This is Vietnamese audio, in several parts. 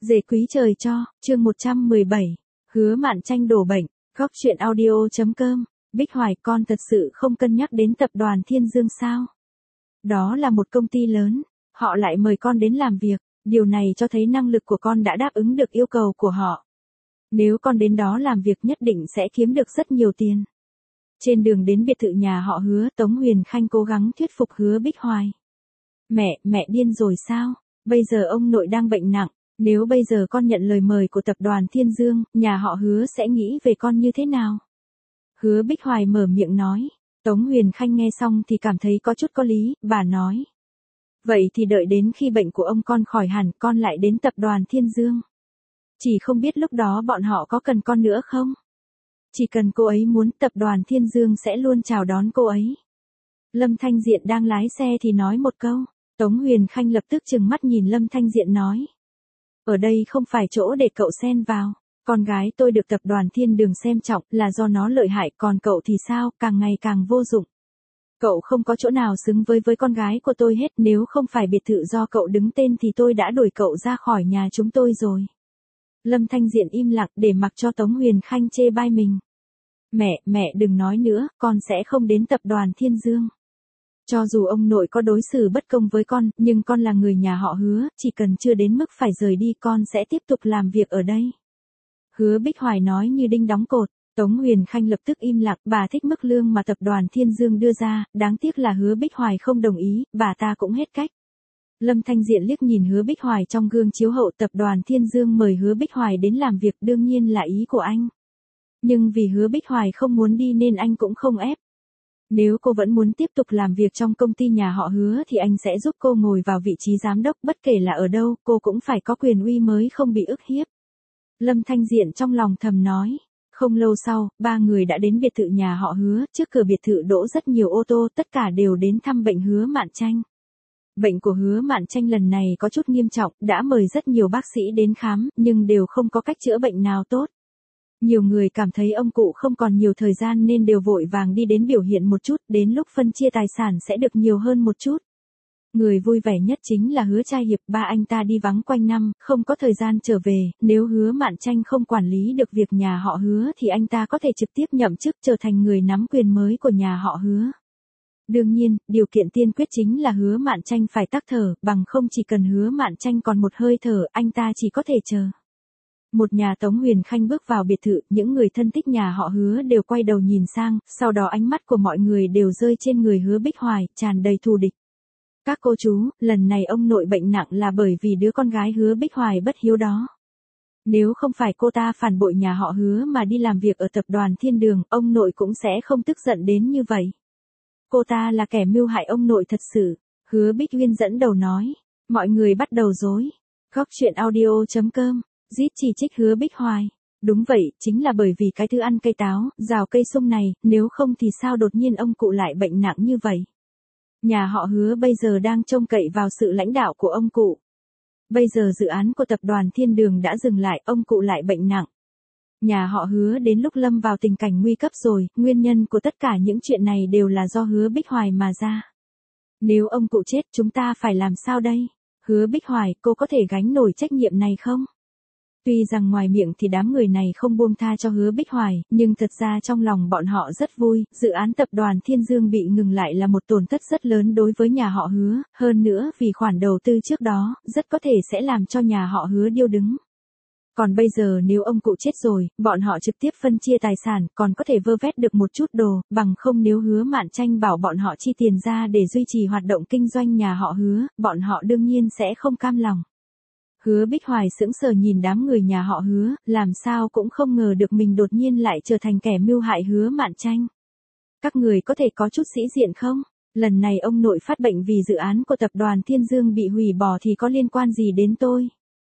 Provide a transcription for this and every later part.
Dề quý trời cho, chương 117. Hứa Mạn Tranh đổ bệnh, góc chuyện audio.com. Bích Hoài, con thật sự không cân nhắc đến tập đoàn Thiên Dương sao? Đó là một công ty lớn, họ lại mời con đến làm việc, điều này cho thấy năng lực của con đã đáp ứng được yêu cầu của họ. Nếu con đến đó làm việc nhất định sẽ kiếm được rất nhiều tiền. Trên đường đến biệt thự nhà họ Hứa, Tống Huyền Khanh cố gắng thuyết phục Hứa Bích Hoài. Mẹ điên rồi sao? Bây giờ ông nội đang bệnh nặng. Nếu bây giờ con nhận lời mời của tập đoàn Thiên Dương, nhà họ Hứa sẽ nghĩ về con như thế nào? Hứa Bích Hoài mở miệng nói. Tống Huyền Khanh nghe xong thì cảm thấy có chút có lý, bà nói. Vậy thì đợi đến khi bệnh của ông con khỏi hẳn, con lại đến tập đoàn Thiên Dương. Chỉ không biết lúc đó bọn họ có cần con nữa không? Chỉ cần cô ấy muốn, tập đoàn Thiên Dương sẽ luôn chào đón cô ấy. Lâm Thanh Diện đang lái xe thì nói một câu. Tống Huyền Khanh lập tức trừng mắt nhìn Lâm Thanh Diện nói. Ở đây không phải chỗ để cậu xen vào. Con gái tôi được tập đoàn Thiên Đường xem trọng là do nó lợi hại, còn cậu thì sao, càng ngày càng vô dụng. Cậu không có chỗ nào xứng với con gái của tôi hết, nếu không phải biệt thự do cậu đứng tên thì tôi đã đuổi cậu ra khỏi nhà chúng tôi rồi. Lâm Thanh Diện im lặng để mặc cho Tống Huyền Khanh chê bai mình. Mẹ đừng nói nữa, con sẽ không đến tập đoàn Thiên Dương. Cho dù ông nội có đối xử bất công với con, nhưng con là người nhà họ Hứa, chỉ cần chưa đến mức phải rời đi con sẽ tiếp tục làm việc ở đây. Hứa Bích Hoài nói như đinh đóng cột. Tống Huyền Khanh lập tức im lặng, bà thích mức lương mà tập đoàn Thiên Dương đưa ra, đáng tiếc là Hứa Bích Hoài không đồng ý, bà ta cũng hết cách. Lâm Thanh Diện liếc nhìn Hứa Bích Hoài trong gương chiếu hậu, tập đoàn Thiên Dương mời Hứa Bích Hoài đến làm việc đương nhiên là ý của anh. Nhưng vì Hứa Bích Hoài không muốn đi nên anh cũng không ép. Nếu cô vẫn muốn tiếp tục làm việc trong công ty nhà họ Hứa thì anh sẽ giúp cô ngồi vào vị trí giám đốc, bất kể là ở đâu, cô cũng phải có quyền uy mới không bị ức hiếp. Lâm Thanh Diện trong lòng thầm nói. Không lâu sau, ba người đã đến biệt thự nhà họ Hứa, trước cửa biệt thự đỗ rất nhiều ô tô, tất cả đều đến thăm bệnh Hứa Mạn Tranh. Bệnh của Hứa Mạn Tranh lần này có chút nghiêm trọng, đã mời rất nhiều bác sĩ đến khám, nhưng đều không có cách chữa bệnh nào tốt. Nhiều người cảm thấy ông cụ không còn nhiều thời gian nên đều vội vàng đi đến biểu hiện một chút, đến lúc phân chia tài sản sẽ được nhiều hơn một chút. Người vui vẻ nhất chính là Hứa Trai Hiệp, ba anh ta đi vắng quanh năm, không có thời gian trở về, nếu Hứa Mạn Tranh không quản lý được việc nhà họ Hứa thì anh ta có thể trực tiếp nhậm chức trở thành người nắm quyền mới của nhà họ Hứa. Đương nhiên, điều kiện tiên quyết chính là Hứa Mạn Tranh phải tắc thở, bằng không chỉ cần Hứa Mạn Tranh còn một hơi thở, anh ta chỉ có thể chờ. Một nhà Tống Huyền Khanh bước vào biệt thự, những người thân thích nhà họ Hứa đều quay đầu nhìn sang, sau đó ánh mắt của mọi người đều rơi trên người Hứa Bích Hoài, tràn đầy thù địch. Các cô chú, lần này ông nội bệnh nặng là bởi vì đứa con gái Hứa Bích Hoài bất hiếu đó. Nếu không phải cô ta phản bội nhà họ Hứa mà đi làm việc ở tập đoàn Thiên Đường, ông nội cũng sẽ không tức giận đến như vậy. Cô ta là kẻ mưu hại ông nội thật sự. Hứa Bích Uyên dẫn đầu nói. Mọi người bắt đầu rối. Góc chuyện audio.com. Rít chỉ trích Hứa Bích Hoài. Đúng vậy, chính là bởi vì cái thứ ăn cây táo, rào cây sung này, nếu không thì sao đột nhiên ông cụ lại bệnh nặng như vậy. Nhà họ Hứa bây giờ đang trông cậy vào sự lãnh đạo của ông cụ. Bây giờ dự án của tập đoàn Thiên Đường đã dừng lại, ông cụ lại bệnh nặng. Nhà họ Hứa đến lúc lâm vào tình cảnh nguy cấp rồi, nguyên nhân của tất cả những chuyện này đều là do Hứa Bích Hoài mà ra. Nếu ông cụ chết chúng ta phải làm sao đây? Hứa Bích Hoài, cô có thể gánh nổi trách nhiệm này không? Tuy rằng ngoài miệng thì đám người này không buông tha cho Hứa Bích Hoài, nhưng thật ra trong lòng bọn họ rất vui, dự án tập đoàn Thiên Dương bị ngừng lại là một tổn thất rất lớn đối với nhà họ Hứa, hơn nữa vì khoản đầu tư trước đó, rất có thể sẽ làm cho nhà họ Hứa điêu đứng. Còn bây giờ nếu ông cụ chết rồi, bọn họ trực tiếp phân chia tài sản, còn có thể vơ vét được một chút đồ, bằng không nếu Hứa Mạn Tranh bảo bọn họ chi tiền ra để duy trì hoạt động kinh doanh nhà họ Hứa, bọn họ đương nhiên sẽ không cam lòng. Hứa Bích Hoài sững sờ nhìn đám người nhà họ Hứa, làm sao cũng không ngờ được mình đột nhiên lại trở thành kẻ mưu hại Hứa Mạn Tranh. Các người có thể có chút sĩ diện không? Lần này ông nội phát bệnh vì dự án của tập đoàn Thiên Dương bị hủy bỏ thì có liên quan gì đến tôi?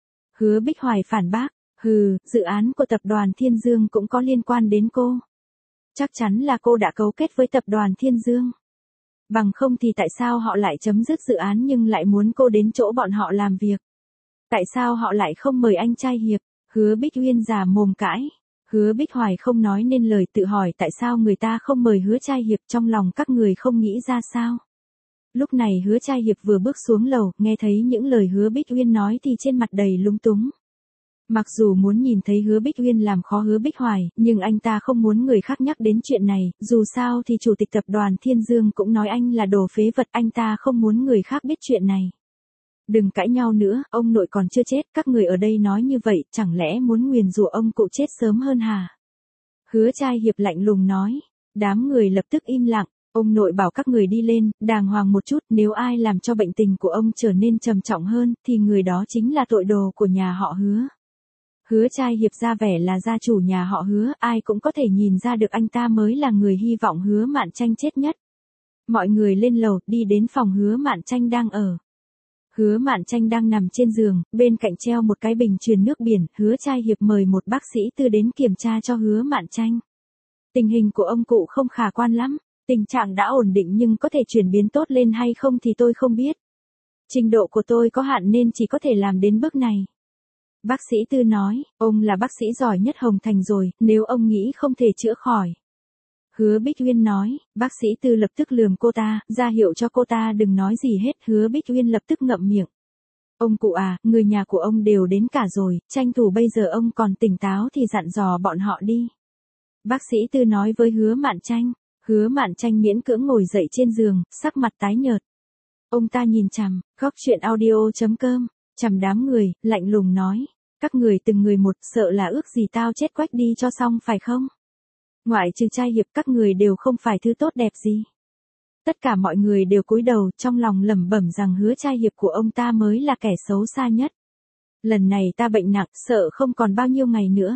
Hứa Bích Hoài phản bác, dự án của tập đoàn Thiên Dương cũng có liên quan đến cô. Chắc chắn là cô đã cấu kết với tập đoàn Thiên Dương. Bằng không thì tại sao họ lại chấm dứt dự án nhưng lại muốn cô đến chỗ bọn họ làm việc? Tại sao họ lại không mời anh Trai Hiệp? Hứa Bích Uyên già mồm cãi. Hứa Bích Hoài không nói nên lời, tự hỏi tại sao người ta không mời Hứa Trai Hiệp, trong lòng các người không nghĩ ra sao? Lúc này Hứa Trai Hiệp vừa bước xuống lầu, nghe thấy những lời Hứa Bích Uyên nói thì trên mặt đầy lúng túng. Mặc dù muốn nhìn thấy Hứa Bích Uyên làm khó Hứa Bích Hoài, nhưng anh ta không muốn người khác nhắc đến chuyện này, dù sao thì chủ tịch tập đoàn Thiên Dương cũng nói anh là đồ phế vật, anh ta không muốn người khác biết chuyện này. Đừng cãi nhau nữa, ông nội còn chưa chết, các người ở đây nói như vậy, chẳng lẽ muốn nguyền rủa ông cụ chết sớm hơn hả? Hứa Trai Hiệp lạnh lùng nói. Đám người lập tức im lặng, ông nội bảo các người đi lên, đàng hoàng một chút, nếu ai làm cho bệnh tình của ông trở nên trầm trọng hơn, thì người đó chính là tội đồ của nhà họ Hứa. Hứa Trai Hiệp ra vẻ là gia chủ nhà họ Hứa, ai cũng có thể nhìn ra được anh ta mới là người hy vọng Hứa Mạn Tranh chết nhất. Mọi người lên lầu, đi đến phòng Hứa Mạn Tranh đang ở. Hứa Mạn Tranh đang nằm trên giường, bên cạnh treo một cái bình truyền nước biển, Hứa Trai Hiệp mời một bác sĩ tư đến kiểm tra cho Hứa Mạn Tranh. Tình hình của ông cụ không khả quan lắm, tình trạng đã ổn định nhưng có thể chuyển biến tốt lên hay không thì tôi không biết. Trình độ của tôi có hạn nên chỉ có thể làm đến bước này. Bác sĩ tư nói, ông là bác sĩ giỏi nhất Hồng Thành rồi, nếu ông nghĩ không thể chữa khỏi. Hứa Bích Uyên nói, bác sĩ tư lập tức lườm cô ta, ra hiệu cho cô ta đừng nói gì hết, Hứa Bích Uyên lập tức ngậm miệng. Ông cụ à, người nhà của ông đều đến cả rồi, tranh thủ bây giờ ông còn tỉnh táo thì dặn dò bọn họ đi. Bác sĩ tư nói với Hứa Mạn Tranh. Hứa Mạn Tranh miễn cưỡng ngồi dậy trên giường, sắc mặt tái nhợt. Ông ta nhìn chằm, góc chuyện audio.com, chằm đám người, lạnh lùng nói. Các người từng người một, sợ là ước gì tao chết quách đi cho xong phải không? Ngoại trừ Trai Hiệp các người đều không phải thứ tốt đẹp gì. Tất cả mọi người đều cúi đầu, trong lòng lẩm bẩm rằng Hứa Trai Hiệp của ông ta mới là kẻ xấu xa nhất. Lần này ta bệnh nặng, sợ không còn bao nhiêu ngày nữa.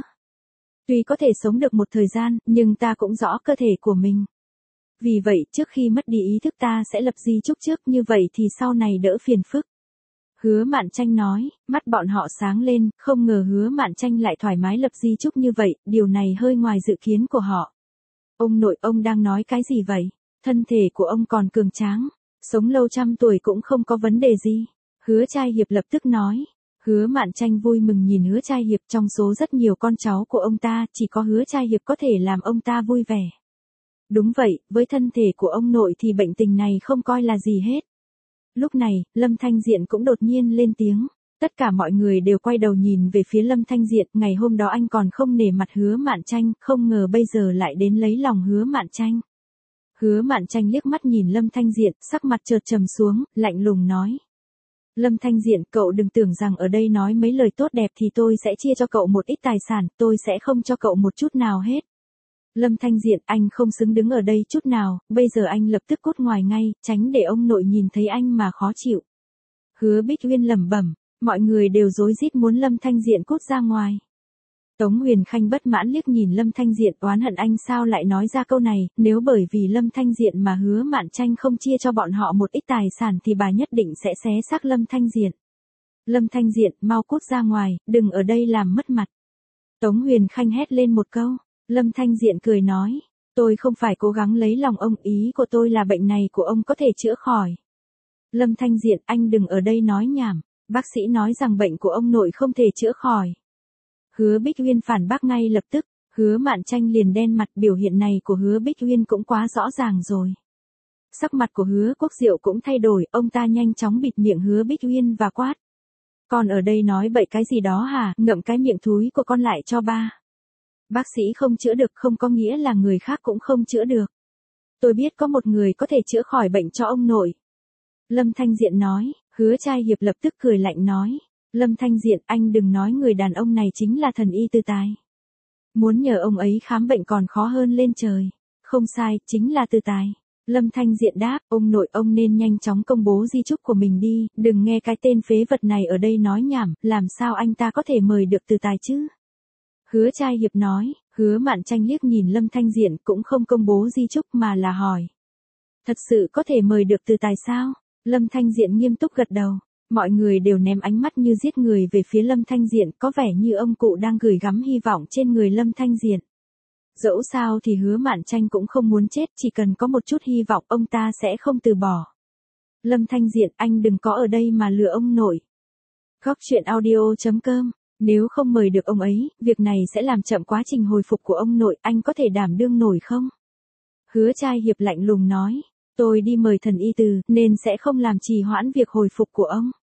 Tuy có thể sống được một thời gian, nhưng ta cũng rõ cơ thể của mình. Vì vậy, trước khi mất đi ý thức ta sẽ lập di chúc trước, như vậy thì sau này đỡ phiền phức. Hứa Mạn Tranh nói, mắt bọn họ sáng lên, không ngờ Hứa Mạn Tranh lại thoải mái lập di chúc như vậy, điều này hơi ngoài dự kiến của họ. Ông nội, ông đang nói cái gì vậy? Thân thể của ông còn cường tráng, sống lâu trăm tuổi cũng không có vấn đề gì. Hứa Trai Hiệp lập tức nói. Hứa Mạn Tranh vui mừng nhìn Hứa Trai Hiệp, trong số rất nhiều con cháu của ông ta, chỉ có Hứa Trai Hiệp có thể làm ông ta vui vẻ. Đúng vậy, với thân thể của ông nội thì bệnh tình này không coi là gì hết. Lúc này, Lâm Thanh Diện cũng đột nhiên lên tiếng. Tất cả mọi người đều quay đầu nhìn về phía Lâm Thanh Diện, ngày hôm đó anh còn không nể mặt Hứa Mạn Tranh, không ngờ bây giờ lại đến lấy lòng Hứa Mạn Tranh. Hứa Mạn Tranh liếc mắt nhìn Lâm Thanh Diện, sắc mặt chợt trầm xuống, lạnh lùng nói. Lâm Thanh Diện, cậu đừng tưởng rằng ở đây nói mấy lời tốt đẹp thì tôi sẽ chia cho cậu một ít tài sản, tôi sẽ không cho cậu một chút nào hết. Lâm Thanh Diện, anh không xứng đứng ở đây chút nào, bây giờ anh lập tức cút ngoài ngay, tránh để ông nội nhìn thấy anh mà khó chịu. Hứa Bích Uyên lẩm bẩm, mọi người đều rối rít muốn Lâm Thanh Diện cút ra ngoài. Tống Huyền Khanh bất mãn liếc nhìn Lâm Thanh Diện, oán hận anh sao lại nói ra câu này, nếu bởi vì Lâm Thanh Diện mà Hứa Mạn Tranh không chia cho bọn họ một ít tài sản thì bà nhất định sẽ xé xác Lâm Thanh Diện. Lâm Thanh Diện, mau cút ra ngoài, đừng ở đây làm mất mặt. Tống Huyền Khanh hét lên một câu. Lâm Thanh Diện cười nói, tôi không phải cố gắng lấy lòng ông, ý của tôi là bệnh này của ông có thể chữa khỏi. Lâm Thanh Diện, anh đừng ở đây nói nhảm, bác sĩ nói rằng bệnh của ông nội không thể chữa khỏi. Hứa Bích Uyên phản bác ngay lập tức, Hứa Mạn Tranh liền đen mặt, biểu hiện này của Hứa Bích Uyên cũng quá rõ ràng rồi. Sắc mặt của Hứa Quốc Diệu cũng thay đổi, ông ta nhanh chóng bịt miệng Hứa Bích Uyên và quát. Con ở đây nói bậy cái gì đó hả, ngậm cái miệng thúi của con lại cho ba. Bác sĩ không chữa được không có nghĩa là người khác cũng không chữa được. Tôi biết có một người có thể chữa khỏi bệnh cho ông nội. Lâm Thanh Diện nói, Hứa Trai Hiệp lập tức cười lạnh nói. Lâm Thanh Diện, anh đừng nói người đàn ông này chính là thần y Tư Tài. Muốn nhờ ông ấy khám bệnh còn khó hơn lên trời. Không sai, chính là Tư Tài. Lâm Thanh Diện đáp, ông nội ông nên nhanh chóng công bố di chúc của mình đi, đừng nghe cái tên phế vật này ở đây nói nhảm, làm sao anh ta có thể mời được Tư Tài chứ? Hứa Trai Hiệp nói, Hứa Mạn Tranh liếc nhìn Lâm Thanh Diện cũng không công bố di chúc mà là hỏi. Thật sự có thể mời được Tư Tài sao? Lâm Thanh Diện nghiêm túc gật đầu. Mọi người đều ném ánh mắt như giết người về phía Lâm Thanh Diện, có vẻ như ông cụ đang gửi gắm hy vọng trên người Lâm Thanh Diện. Dẫu sao thì Hứa Mạn Tranh cũng không muốn chết, chỉ cần có một chút hy vọng ông ta sẽ không từ bỏ. Lâm Thanh Diện, anh đừng có ở đây mà lừa ông nội. Góc chuyện audio.com, nếu không mời được ông ấy, việc này sẽ làm chậm quá trình hồi phục của ông nội, anh có thể đảm đương nổi không? Hứa Trai Hiệp lạnh lùng nói, tôi đi mời thần y từ, nên sẽ không làm trì hoãn việc hồi phục của ông.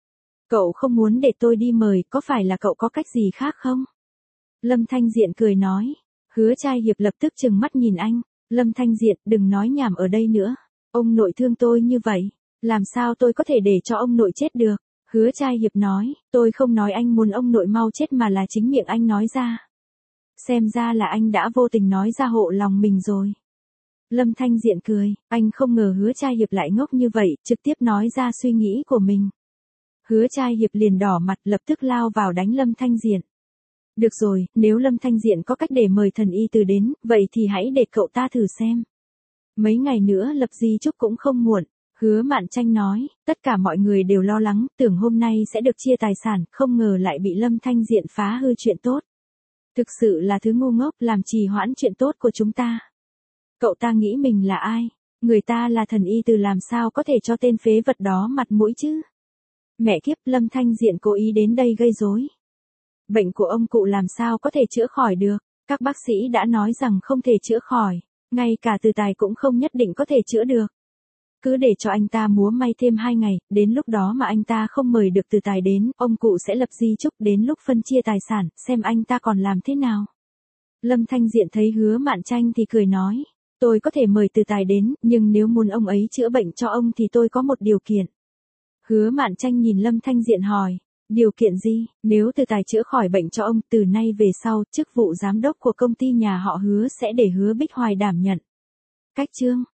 Cậu không muốn để tôi đi mời, có phải là cậu có cách gì khác không? Lâm Thanh Diện cười nói. Hứa Trai Hiệp lập tức trừng mắt nhìn anh. Lâm Thanh Diện, đừng nói nhảm ở đây nữa. Ông nội thương tôi như vậy, làm sao tôi có thể để cho ông nội chết được? Hứa Trai Hiệp nói, tôi không nói anh muốn ông nội mau chết mà là chính miệng anh nói ra. Xem ra là anh đã vô tình nói ra hộ lòng mình rồi. Lâm Thanh Diện cười, anh không ngờ Hứa Trai Hiệp lại ngốc như vậy, trực tiếp nói ra suy nghĩ của mình. Hứa Trai Hiệp liền đỏ mặt lập tức lao vào đánh Lâm Thanh Diện. Được rồi, nếu Lâm Thanh Diện có cách để mời thần y từ đến, vậy thì hãy để cậu ta thử xem. Mấy ngày nữa lập di chúc cũng không muộn. Hứa Mạn Tranh nói, tất cả mọi người đều lo lắng, tưởng hôm nay sẽ được chia tài sản, không ngờ lại bị Lâm Thanh Diện phá hư chuyện tốt. Thực sự là thứ ngu ngốc làm trì hoãn chuyện tốt của chúng ta. Cậu ta nghĩ mình là ai? Người ta là thần y từ làm sao có thể cho tên phế vật đó mặt mũi chứ? Mẹ kiếp, Lâm Thanh Diện cố ý đến đây gây rối. Bệnh của ông cụ làm sao có thể chữa khỏi được? Các bác sĩ đã nói rằng không thể chữa khỏi, ngay cả Từ Tài cũng không nhất định có thể chữa được. Cứ để cho anh ta múa may thêm 2 ngày, đến lúc đó mà anh ta không mời được Từ Tài đến, ông cụ sẽ lập di chúc đến lúc phân chia tài sản, xem anh ta còn làm thế nào. Lâm Thanh Diện thấy Hứa Mạn Tranh thì cười nói, tôi có thể mời Từ Tài đến, nhưng nếu muốn ông ấy chữa bệnh cho ông thì tôi có một điều kiện. Hứa Mạn Tranh nhìn Lâm Thanh Diện hỏi, điều kiện gì? Nếu Từ Tài chữa khỏi bệnh cho ông, từ nay về sau, chức vụ giám đốc của công ty nhà họ Hứa sẽ để Hứa Bích Hoài đảm nhận. Cách chương